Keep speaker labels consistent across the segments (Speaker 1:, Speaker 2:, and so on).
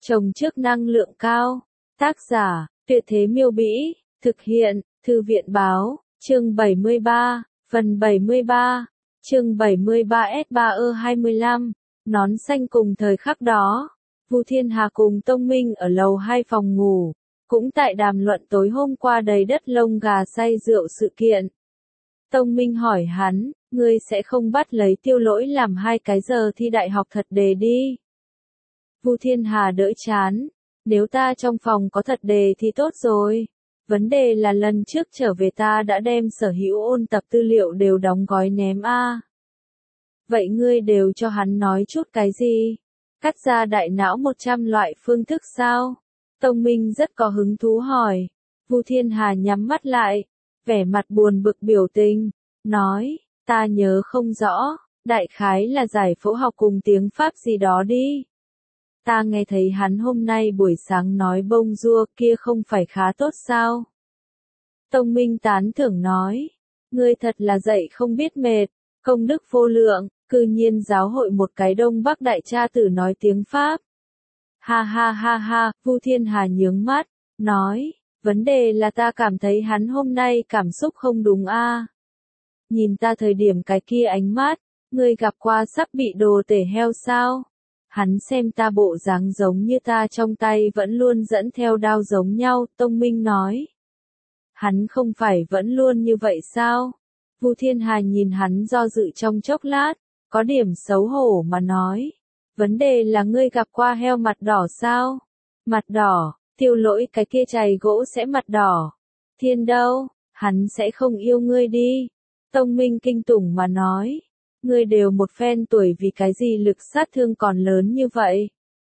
Speaker 1: Trồng trước năng lượng cao. Tác giả, Tuyệt Thế Miêu Bĩ. Thực hiện, Thư viện Báo. Chương 73. Phần 73. Chương 73S3E25. Nón xanh. Cùng thời khắc đó, Vu Thiên Hà cùng Tông Minh ở lầu 2 phòng ngủ, cũng tại đàm luận tối hôm qua đầy đất lông gà say rượu sự kiện. Tông Minh hỏi hắn, ngươi sẽ không bắt lấy Tiêu Lỗi làm 2 cái giờ thi đại học thật đề đi. Vu Thiên Hà đỡ chán, nếu ta trong phòng có thật đề thì tốt rồi. Vấn đề là lần trước trở về ta đã đem sở hữu ôn tập tư liệu đều đóng gói ném a. Vậy ngươi đều cho hắn nói chút cái gì? Cắt ra đại não 100 loại phương thức sao? Tông Minh rất có hứng thú hỏi. Vu Thiên Hà nhắm mắt lại, vẻ mặt buồn bực biểu tình, nói, ta nhớ không rõ, đại khái là giải phẫu học cùng tiếng Pháp gì đó đi. Ta nghe thấy hắn hôm nay buổi sáng nói bông rua kia không phải khá tốt sao? Tông Minh tán thưởng nói, ngươi thật là dạy không biết mệt, công đức vô lượng, cư nhiên giáo hội một cái Đông Bắc đại cha tử nói tiếng Pháp. Ha ha ha ha, Vu Thiên Hà nhướng mắt, nói, vấn đề là ta cảm thấy hắn hôm nay cảm xúc không đúng a. Nhìn ta thời điểm cái kia ánh mắt, ngươi gặp qua sắp bị đồ tể heo sao? Hắn xem ta bộ dáng giống như ta trong tay vẫn luôn dẫn theo đao giống nhau, Tông Minh nói. Hắn không phải vẫn luôn như vậy sao? Vu Thiên Hà nhìn hắn do dự trong chốc lát, có điểm xấu hổ mà nói. Vấn đề là ngươi gặp qua heo mặt đỏ sao? Mặt đỏ, Tiêu Lỗi cái kia chày gỗ sẽ mặt đỏ. Thiên đâu, hắn sẽ không yêu ngươi đi. Tông Minh kinh tủng mà nói. Ngươi đều một phen tuổi vì cái gì lực sát thương còn lớn như vậy?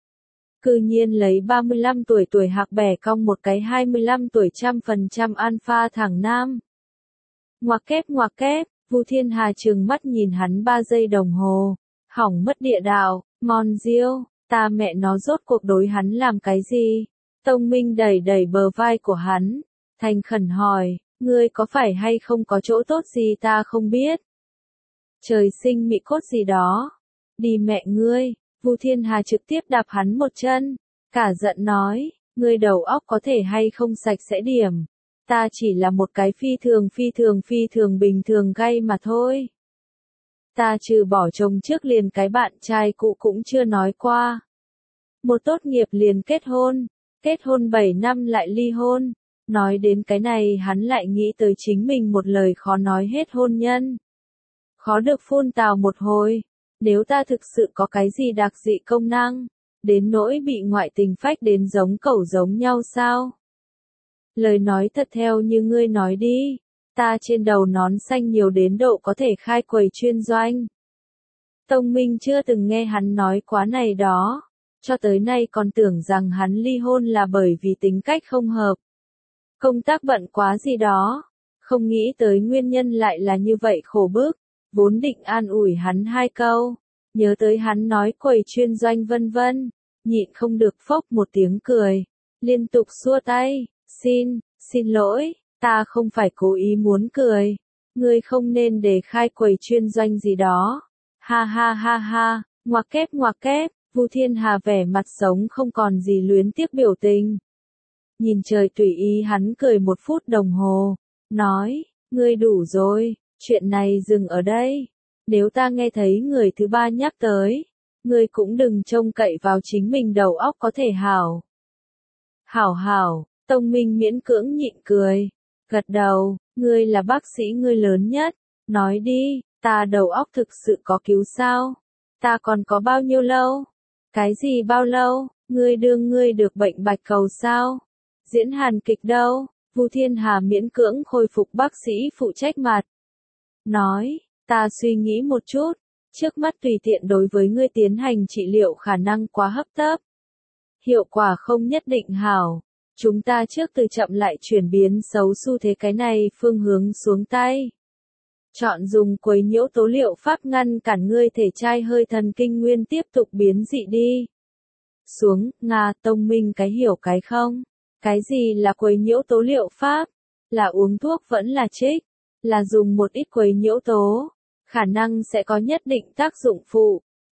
Speaker 1: Cư nhiên lấy 35 tuổi hạc bẻ cong một cái 25 tuổi 100% alpha thẳng nam. Ngoặc kép, Vu Thiên Hà trừng mắt nhìn hắn 3 giây đồng hồ. Hỏng mất địa đạo, Mon Diêu, ta mẹ nó rốt cuộc đối hắn làm cái gì? Tông Minh đẩy bờ vai của hắn, thành khẩn hỏi, ngươi có phải hay không có chỗ tốt gì ta không biết? Trời sinh mị cốt gì đó. Đi mẹ ngươi, Vu Thiên Hà trực tiếp đạp hắn một chân, cả giận nói, ngươi đầu óc có thể hay không sạch sẽ điểm. Ta chỉ là một cái phi thường bình thường gay mà thôi. Ta trừ bỏ chồng trước liền cái bạn trai cũ cũng chưa nói qua. Một tốt nghiệp liền kết hôn 7 năm lại ly hôn. Nói đến cái này hắn lại nghĩ tới chính mình một lời khó nói hết hôn nhân. Khó được phun tào một hồi, nếu ta thực sự có cái gì đặc dị công năng, đến nỗi bị ngoại tình phách đến giống cẩu giống nhau sao? Lời nói thật theo như ngươi nói đi, ta trên đầu nón xanh nhiều đến độ có thể khai quầy chuyên doanh. Tông Minh chưa từng nghe hắn nói quá này đó, cho tới nay còn tưởng rằng hắn ly hôn là bởi vì tính cách không hợp. Công tác bận quá gì đó, không nghĩ tới nguyên nhân lại là như vậy khổ bức. Vốn định an ủi hắn 2 câu, nhớ tới hắn nói quầy chuyên doanh vân vân, nhịn không được phốc một tiếng cười, liên tục xua tay, xin lỗi, ta không phải cố ý muốn cười, ngươi không nên để khai quầy chuyên doanh gì đó, ha ha ha ha, ngoặc kép, Vu Thiên Hà vẻ mặt sống không còn gì luyến tiếc biểu tình. Nhìn trời tùy ý hắn cười 1 phút đồng hồ, nói, ngươi đủ rồi. Chuyện này dừng ở đây. Nếu ta nghe thấy người thứ 3 nhắc tới, ngươi cũng đừng trông cậy vào chính mình đầu óc có thể hảo. Hảo, Tông Minh miễn cưỡng nhịn cười. Gật đầu, ngươi là bác sĩ ngươi lớn nhất. Nói đi, ta đầu óc thực sự có cứu sao? Ta còn có bao nhiêu lâu? Cái gì bao lâu? Ngươi được bệnh bạch cầu sao? Diễn hàn kịch đâu? Vu Thiên Hà miễn cưỡng khôi phục bác sĩ phụ trách mặt. Nói, ta suy nghĩ một chút, trước mắt tùy tiện đối với ngươi tiến hành trị liệu khả năng quá hấp tấp. Hiệu quả không nhất định hảo, chúng ta trước từ chậm lại chuyển biến xấu xu thế cái này phương hướng xuống tay. Chọn dùng quấy nhiễu tố liệu pháp ngăn cản ngươi thể trai hơi thần kinh nguyên tiếp tục biến dị đi. Xuống, Nga, Tông Minh cái hiểu cái không? Cái gì là quấy nhiễu tố liệu pháp? Là uống thuốc vẫn là trích? Là dùng một ít quấy nhiễu tố, khả năng sẽ có nhất định tác dụng phụ,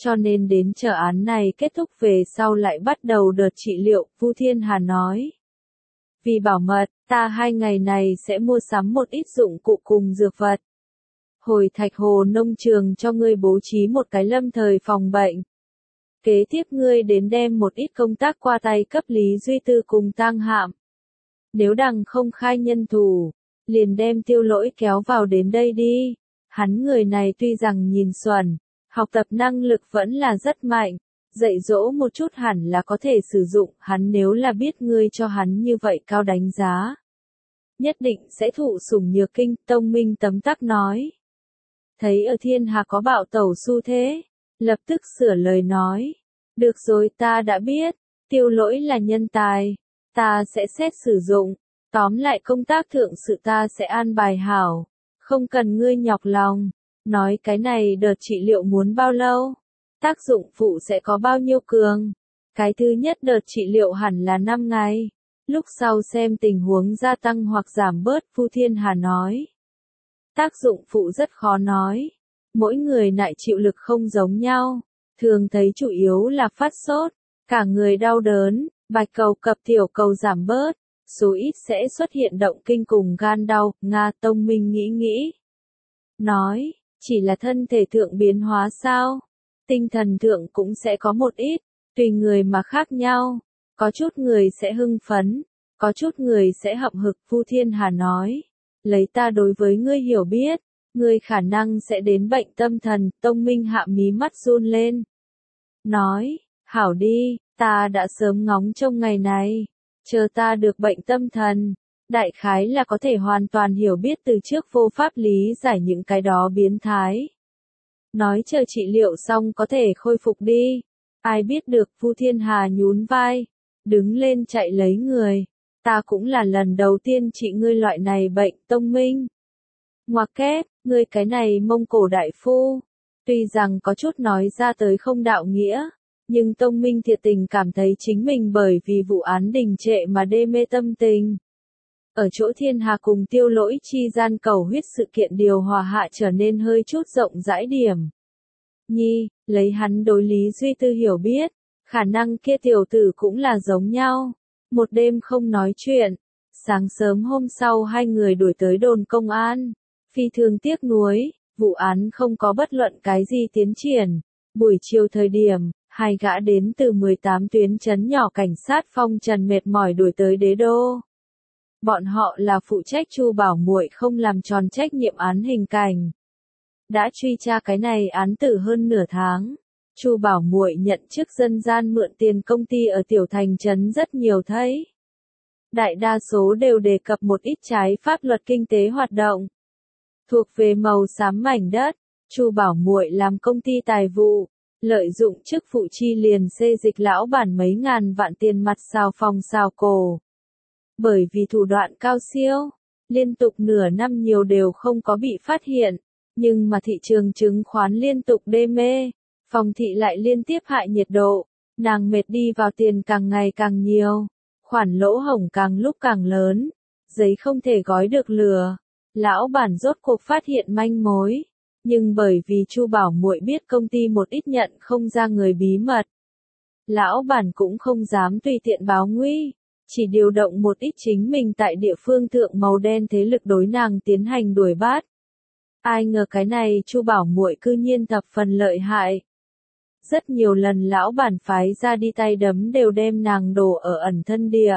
Speaker 1: cho nên đến chờ án này kết thúc về sau lại bắt đầu đợt trị liệu, Vu Thiên Hà nói. Vì bảo mật, ta 2 ngày này sẽ mua sắm một ít dụng cụ cùng dược vật. Hồi Thạch Hồ nông trường cho ngươi bố trí một cái lâm thời phòng bệnh. Kế tiếp ngươi đến đem một ít công tác qua tay cấp Lý Duy Tư cùng Tang Hạm. Nếu đằng không khai nhân thủ, liền đem Tiêu Lỗi kéo vào đến đây đi. Hắn người này tuy rằng nhìn xuẩn, học tập năng lực vẫn là rất mạnh, dạy dỗ một chút hẳn là có thể sử dụng, hắn nếu là biết ngươi cho hắn như vậy cao đánh giá. Nhất định sẽ thụ sủng nhược kinh, Tông Minh tấm tắc nói. Thấy ở Thiên Hà có bạo tẩu xu thế, lập tức sửa lời nói. Được rồi, ta đã biết, Tiêu Lỗi là nhân tài, ta sẽ xét sử dụng, tóm lại công tác thượng sự ta sẽ an bài hảo, không cần ngươi nhọc lòng. Nói cái này đợt trị liệu muốn bao lâu? Tác dụng phụ sẽ có bao nhiêu cường? Cái thứ nhất đợt trị liệu hẳn là 5 ngày, lúc sau xem tình huống gia tăng hoặc giảm bớt, Vu Thiên Hà nói. Tác dụng phụ rất khó nói, mỗi người lại chịu lực không giống nhau, thường thấy chủ yếu là phát sốt, cả người đau đớn, bạch cầu cập tiểu cầu giảm bớt, số ít sẽ xuất hiện động kinh cùng gan đau, Nga Tông Minh nghĩ. Nói, chỉ là thân thể thượng biến hóa sao? Tinh thần thượng cũng sẽ có một ít, tùy người mà khác nhau, có chút người sẽ hưng phấn, có chút người sẽ hậm hực, Vu Thiên Hà nói. Lấy ta đối với ngươi hiểu biết, ngươi khả năng sẽ đến bệnh tâm thần, Tông Minh hạ mí mắt run lên. Nói, hảo đi, ta đã sớm ngóng trông ngày này, chờ ta được bệnh tâm thần, đại khái là có thể hoàn toàn hiểu biết từ trước vô pháp lý giải những cái đó biến thái. Nói chờ trị liệu xong có thể khôi phục đi, ai biết được, Vu Thiên Hà nhún vai, đứng lên chạy lấy người. Ta cũng là lần đầu tiên trị ngươi loại này bệnh, Tông Minh. Ngoặc kép, ngươi cái này Mông Cổ đại phu. Tuy rằng có chút nói ra tới không đạo nghĩa, nhưng Tông Minh thiệt tình cảm thấy chính mình bởi vì vụ án đình trệ mà đê mê tâm tình. Ở chỗ Thiên Hà cùng Tiêu Lỗi chi gian cầu huyết sự kiện điều hòa hạ trở nên hơi chút rộng rãi điểm. Nhi, lấy hắn đối Lý Duy Tư hiểu biết, khả năng kia tiểu tử cũng là giống nhau. Một đêm không nói chuyện, sáng sớm hôm sau hai người đuổi tới đồn công an. Phi thường tiếc nuối, vụ án không có bất luận cái gì tiến triển. Buổi chiều thời điểm, hai gã đến từ 18 tuyến trấn nhỏ cảnh sát phong trần mệt mỏi đuổi tới đế đô. Bọn họ là phụ trách Chu Bảo Muội không làm tròn trách nhiệm án hình cảnh. Đã truy tra cái này án tử hơn nửa tháng. Chu Bảo Muội nhận chức dân gian mượn tiền công ty ở tiểu thành trấn rất nhiều thấy. Đại đa số đều đề cập một ít trái pháp luật kinh tế hoạt động. Thuộc về màu xám mảnh đất, Chu Bảo Muội làm công ty tài vụ, lợi dụng chức vụ chi liền xê dịch lão bản mấy ngàn vạn tiền mặt xào phòng xào cổ. Bởi vì thủ đoạn cao siêu, liên tục nửa năm nhiều đều không có bị phát hiện, nhưng mà thị trường chứng khoán liên tục đê mê. Phòng thị lại liên tiếp hại nhiệt độ, nàng mệt đi vào tiền càng ngày càng nhiều, khoản lỗ hổng càng lúc càng lớn, giấy không thể gói được lửa. Lão bản rốt cuộc phát hiện manh mối, nhưng bởi vì Chu Bảo Muội biết công ty một ít nhận không ra người bí mật, lão bản cũng không dám tùy tiện báo nguy, chỉ điều động một ít chính mình tại địa phương thượng màu đen thế lực đối nàng tiến hành đuổi bắt. Ai ngờ cái này Chu Bảo Muội cư nhiên thập phần lợi hại. Rất nhiều lần lão bản phái ra đi tay đấm đều đem nàng đổ ở ẩn thân địa.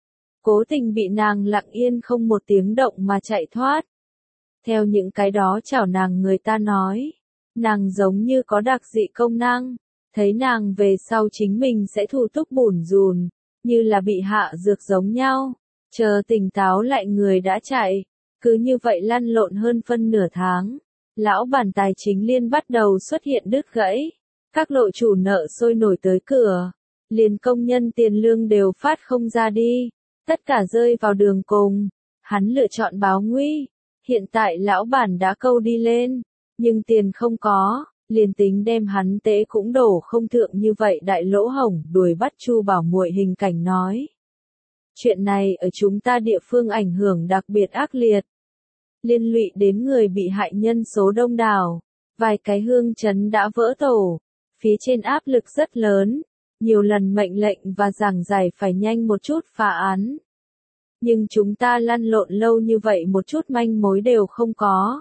Speaker 1: Cố tình bị nàng lặng yên không một tiếng động mà chạy thoát. Theo những cái đó chảo nàng người ta nói, nàng giống như có đặc dị công năng, thấy nàng về sau chính mình sẽ thủ túc bủn rủn, như là bị hạ dược giống nhau, chờ tỉnh táo lại người đã chạy, cứ như vậy lăn lộn hơn phân nửa tháng. Lão bản tài chính liên bắt đầu xuất hiện đứt gãy. Các lộ chủ nợ sôi nổi tới cửa, liền công nhân tiền lương đều phát không ra đi, tất cả rơi vào đường cùng. Hắn lựa chọn báo nguy, hiện tại lão bản đã câu đi lên, nhưng tiền không có, liền tính đem hắn tế cũng đổ không thượng như vậy đại lỗ hổng, đuổi bắt Chu Bảo Muội hình cảnh nói. Chuyện này ở chúng ta địa phương ảnh hưởng đặc biệt ác liệt, liên lụy đến người bị hại nhân số đông đảo, vài cái hương trấn đã vỡ tổ. Phía trên áp lực rất lớn, nhiều lần mệnh lệnh và giảng giải phải nhanh một chút phá án. Nhưng chúng ta lăn lộn lâu như vậy một chút manh mối đều không có.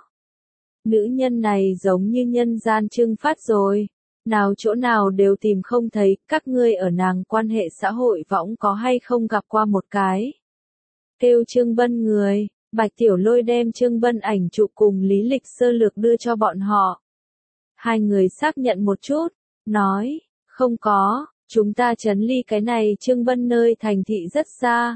Speaker 1: Nữ nhân này giống như nhân gian trưng phát rồi. Nào chỗ nào đều tìm không thấy, các ngươi ở nàng quan hệ xã hội võng có hay không gặp qua một cái. Kêu Trương Bân người, Bạch Tiểu Lôi đem Trương Bân ảnh chụp cùng lý lịch sơ lược đưa cho bọn họ. Hai người xác nhận một chút, nói, không có, chúng ta trấn ly cái này Trương Bân nơi thành thị rất xa.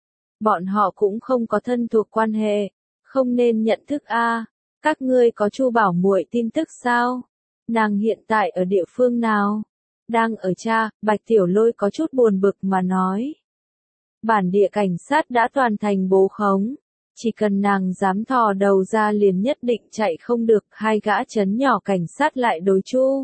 Speaker 1: Bọn họ cũng không có thân thuộc quan hệ, không nên nhận thức a. Các ngươi có Chu Bảo muội tin tức sao? Nàng hiện tại ở địa phương nào? Đang ở cha, Bạch Tiểu Lôi có chút buồn bực mà nói. Bản địa cảnh sát đã toàn thành bố khống. Chỉ cần nàng dám thò đầu ra liền nhất định chạy không được, hai gã chấn nhỏ cảnh sát lại đối Chu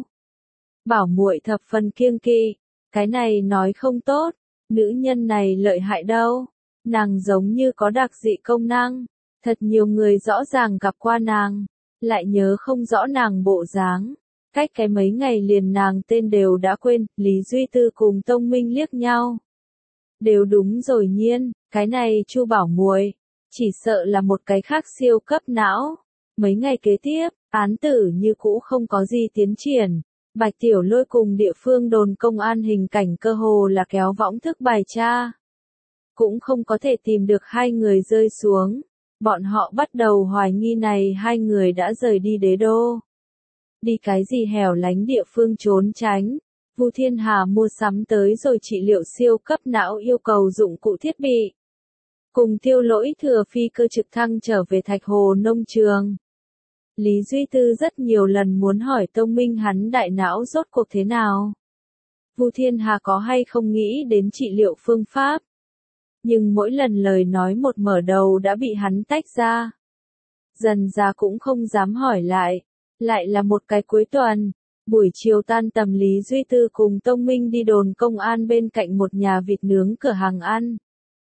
Speaker 1: Bảo muội thập phần kiêng kỵ. Cái này nói không tốt, nữ nhân này lợi hại đâu. Nàng giống như có đặc dị công năng. Thật nhiều người rõ ràng gặp qua nàng, lại nhớ không rõ nàng bộ dáng. Cách cái mấy ngày liền nàng tên đều đã quên, Lý Duy Tư cùng Tông Minh liếc nhau. Đều đúng rồi nhiên, cái này Chu Bảo muội, chỉ sợ là một cái khác siêu cấp não. Mấy ngày kế tiếp, án tử như cũ không có gì tiến triển. Bạch Tiểu Lôi cùng địa phương đồn công an hình cảnh cơ hồ là kéo võng thức bài tra. Cũng không có thể tìm được hai người rơi xuống. Bọn họ bắt đầu hoài nghi này hai người đã rời đi đế đô. Đi cái gì hẻo lánh địa phương trốn tránh. Vu Thiên Hà mua sắm tới rồi trị liệu siêu cấp não yêu cầu dụng cụ thiết bị. Cùng Tiêu Lỗi thừa phi cơ trực thăng trở về Thạch Hồ nông trường. Lý Duy Tư rất nhiều lần muốn hỏi Tông Minh hắn đại não rốt cuộc thế nào. Vu Thiên Hà có hay không nghĩ đến trị liệu phương pháp. Nhưng mỗi lần lời nói một mở đầu đã bị hắn tách ra. Dần ra cũng không dám hỏi lại. Lại là một cái cuối tuần. Buổi chiều tan tầm Lý Duy Tư cùng Tông Minh đi đồn công an bên cạnh một nhà vịt nướng cửa hàng ăn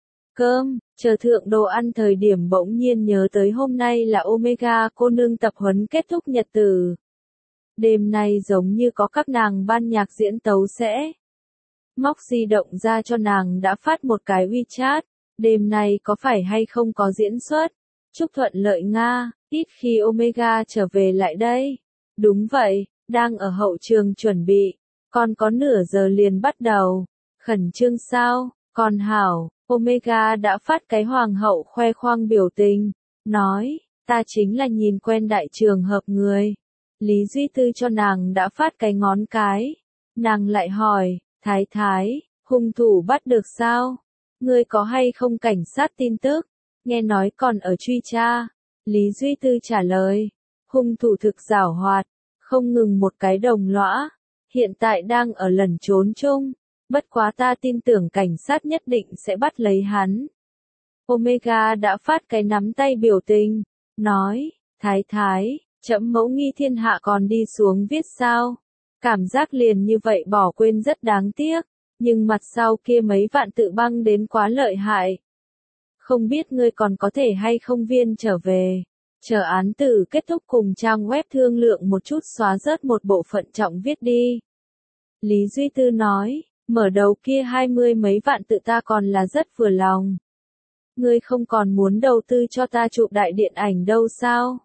Speaker 1: cơm, chờ thượng đồ ăn thời điểm bỗng nhiên nhớ tới hôm nay là Omega cô nương tập huấn kết thúc nhật tử. Đêm nay giống như có các nàng ban nhạc diễn tấu sẽ. Móc di động ra cho nàng đã phát một cái WeChat, đêm nay có phải hay không có diễn xuất? Chúc thuận lợi Nga, ít khi Omega trở về lại đây. Đúng vậy, đang ở hậu trường chuẩn bị, còn có nửa giờ liền bắt đầu. Khẩn trương sao, còn hảo, Omega đã phát cái hoàng hậu khoe khoang biểu tình, nói, ta chính là nhìn quen đại trường hợp người. Lý Duy Tư cho nàng đã phát cái ngón cái, nàng lại hỏi, Thái Thái, hung thủ bắt được sao? Ngươi có hay không cảnh sát tin tức? Nghe nói còn ở truy tra. Lý Duy Tư trả lời, hung thủ thực giảo hoạt, không ngừng một cái đồng lõa, hiện tại đang ở lẩn trốn chung, bất quá ta tin tưởng cảnh sát nhất định sẽ bắt lấy hắn. Omega đã phát cái nắm tay biểu tình, nói, Thái Thái, trẫm mẫu nghi thiên hạ còn đi xuống viết sao? Cảm giác liền như vậy bỏ quên rất đáng tiếc, nhưng mặt sau kia mấy vạn tự băng đến quá lợi hại. Không biết ngươi còn có thể hay không viên trở về. Chờ án tử kết thúc cùng trang web thương lượng một chút xóa rớt một bộ phận trọng viết đi. Lý Duy Tư nói, mở đầu kia 20 mấy vạn tự ta còn là rất vừa lòng. Ngươi không còn muốn đầu tư cho ta chụp đại điện ảnh đâu sao?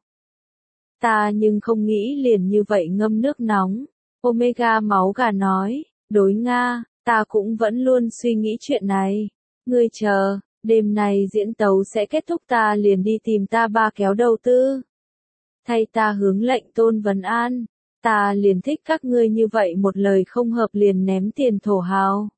Speaker 1: Ta nhưng không nghĩ liền như vậy ngâm nước nóng. Omega máu gà nói, đối Nga, ta cũng vẫn luôn suy nghĩ chuyện này. Ngươi chờ, đêm nay diễn tấu sẽ kết thúc ta liền đi tìm ta ba kéo đầu tư. Thay ta hướng lệnh Tôn Vấn An, ta liền thích các ngươi như vậy một lời không hợp liền ném tiền thổ hào.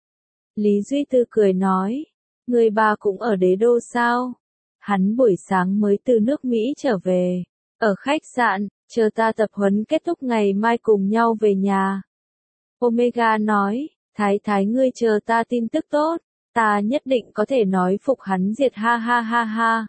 Speaker 1: Lý Duy Tư cười nói, người ba cũng ở đế đô sao? Hắn buổi sáng mới từ nước Mỹ trở về, ở khách sạn, chờ ta tập huấn kết thúc ngày mai cùng nhau về nhà. Omega nói, Thái Thái ngươi chờ ta tin tức tốt, ta nhất định có thể nói phục hắn diệt ha ha ha ha.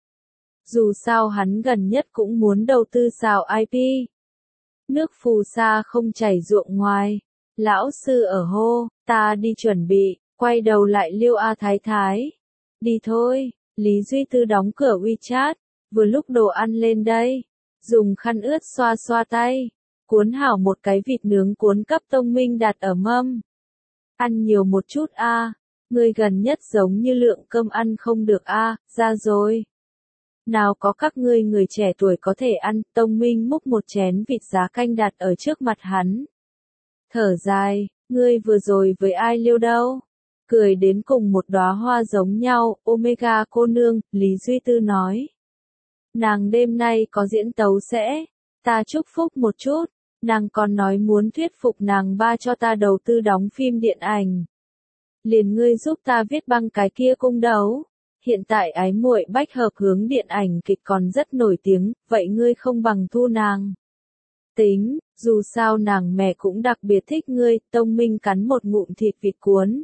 Speaker 1: Dù sao hắn gần nhất cũng muốn đầu tư xào IP. Nước phù sa không chảy ruộng ngoài. Lão sư ở hô, ta đi chuẩn bị, quay đầu lại liêu A Thái Thái. Đi thôi, Lý Duy Tư đóng cửa WeChat, vừa lúc đồ ăn lên đây. Dùng khăn ướt xoa xoa tay. cuốn hảo một cái vịt nướng cuốn cấp Tông Minh đặt ở mâm. Ăn nhiều một chút a, ngươi gần nhất giống như lượng cơm ăn không được a, ra rồi. Nào có các ngươi người trẻ tuổi có thể ăn, Tông Minh múc một chén vịt giá canh đặt ở trước mặt hắn. Thở dài, ngươi vừa rồi với ai liêu đâu? Cười đến cùng một đóa hoa giống nhau, Omega cô nương, Lý Duy Tư nói. Nàng đêm nay có diễn tấu sẽ, ta chúc phúc một chút, nàng còn nói muốn thuyết phục nàng ba cho ta đầu tư đóng phim điện ảnh. Liền ngươi giúp ta viết băng cái kia cung đấu. Hiện tại ái muội bách hợp hướng điện ảnh kịch còn rất nổi tiếng, vậy ngươi không bằng thu nàng. Tính, dù sao nàng mẹ cũng đặc biệt thích ngươi, Tông Minh cắn một ngụm thịt vịt cuốn.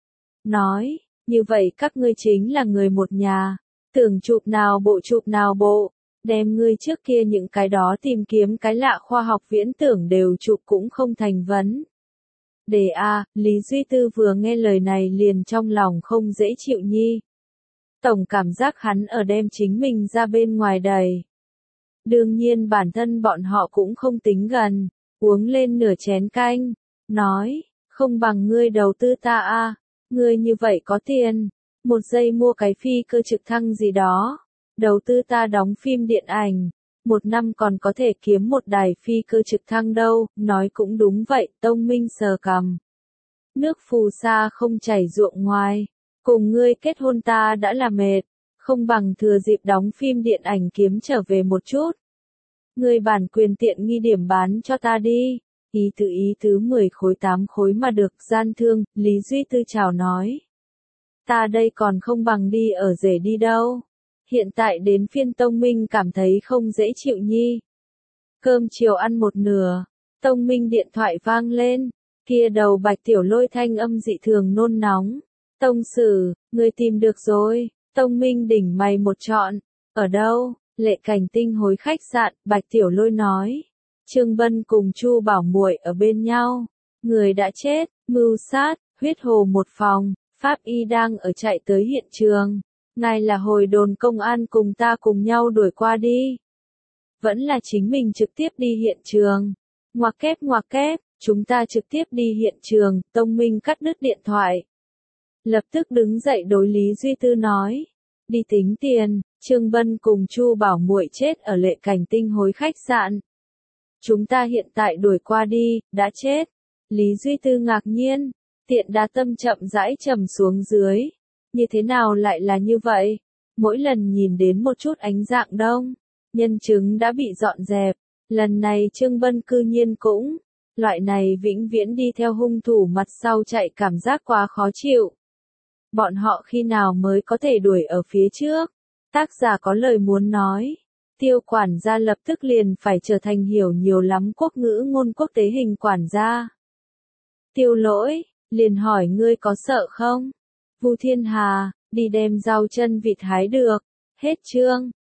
Speaker 1: Nói, như vậy các ngươi chính là người một nhà, tưởng chụp nào bộ, đem ngươi trước kia những cái đó tìm kiếm cái lạ khoa học viễn tưởng đều chụp cũng không thành vấn. Đề A, Lý Duy Tư vừa nghe lời này liền trong lòng không dễ chịu nhi. Tổng cảm giác hắn ở đem chính mình ra bên ngoài đầy. Đương nhiên bản thân bọn họ cũng không tính gần, uống lên nửa chén canh, nói, không bằng ngươi đầu tư ta a, ngươi như vậy có tiền, một giây mua cái phi cơ trực thăng gì đó, đầu tư ta đóng phim điện ảnh, một năm còn có thể kiếm một đài phi cơ trực thăng đâu, nói cũng đúng vậy, Tông Minh sờ cằm. Nước phù sa không chảy ruộng ngoài. Cùng ngươi kết hôn ta đã là mệt, không bằng thừa dịp đóng phim điện ảnh kiếm trở về một chút. Ngươi bản quyền tiện nghi điểm bán cho ta đi, ý tứ 10 khối 8 khối mà được gian thương, Lý Duy Tư chào nói. Ta đây còn không bằng đi ở rể đi đâu. Hiện tại đến phiên Tông Minh cảm thấy không dễ chịu nhi. Cơm chiều ăn một nửa, Tông Minh điện thoại vang lên, kia đầu Bạch Tiểu Lôi thanh âm dị thường nôn nóng. Tông Sử, người tìm được rồi, Tông Minh đỉnh mày một trọn, ở đâu, Lệ Cảnh Tinh hối khách sạn, Bạch Tiểu Lôi nói. Trương Bân cùng Chu Bảo Muội ở bên nhau, người đã chết, mưu sát, huyết hồ một phòng, Pháp Y đang ở chạy tới hiện trường, ngài là hồi đồn công an cùng ta cùng nhau đuổi qua đi. Vẫn là chính mình trực tiếp đi hiện trường, ngoặc kép, chúng ta trực tiếp đi hiện trường, Tông Minh cắt đứt điện thoại. Lập tức đứng dậy đối Lý Duy Tư nói, đi tính tiền, Trương Bân cùng Chu Bảo Muội chết ở Lệ Cảnh Tinh hối khách sạn. Chúng ta hiện tại đuổi qua đi, đã chết. Lý Duy Tư ngạc nhiên, tiện đá tâm chậm rãi trầm xuống dưới. Như thế nào lại là như vậy? Mỗi lần nhìn đến một chút ánh dạng đông, nhân chứng đã bị dọn dẹp. Lần này Trương Bân cư nhiên cũng, loại này vĩnh viễn đi theo hung thủ mặt sau chạy cảm giác quá khó chịu. Bọn họ khi nào mới có thể đuổi ở phía trước? Tác giả có lời muốn nói. Tiêu quản gia lập tức liền phải trở thành hiểu nhiều lắm quốc ngữ ngôn quốc tế hình quản gia. Tiêu Lỗi, liền hỏi ngươi có sợ không? Vu Thiên Hà, đi đem rau chân vịt hái được. Hết chương.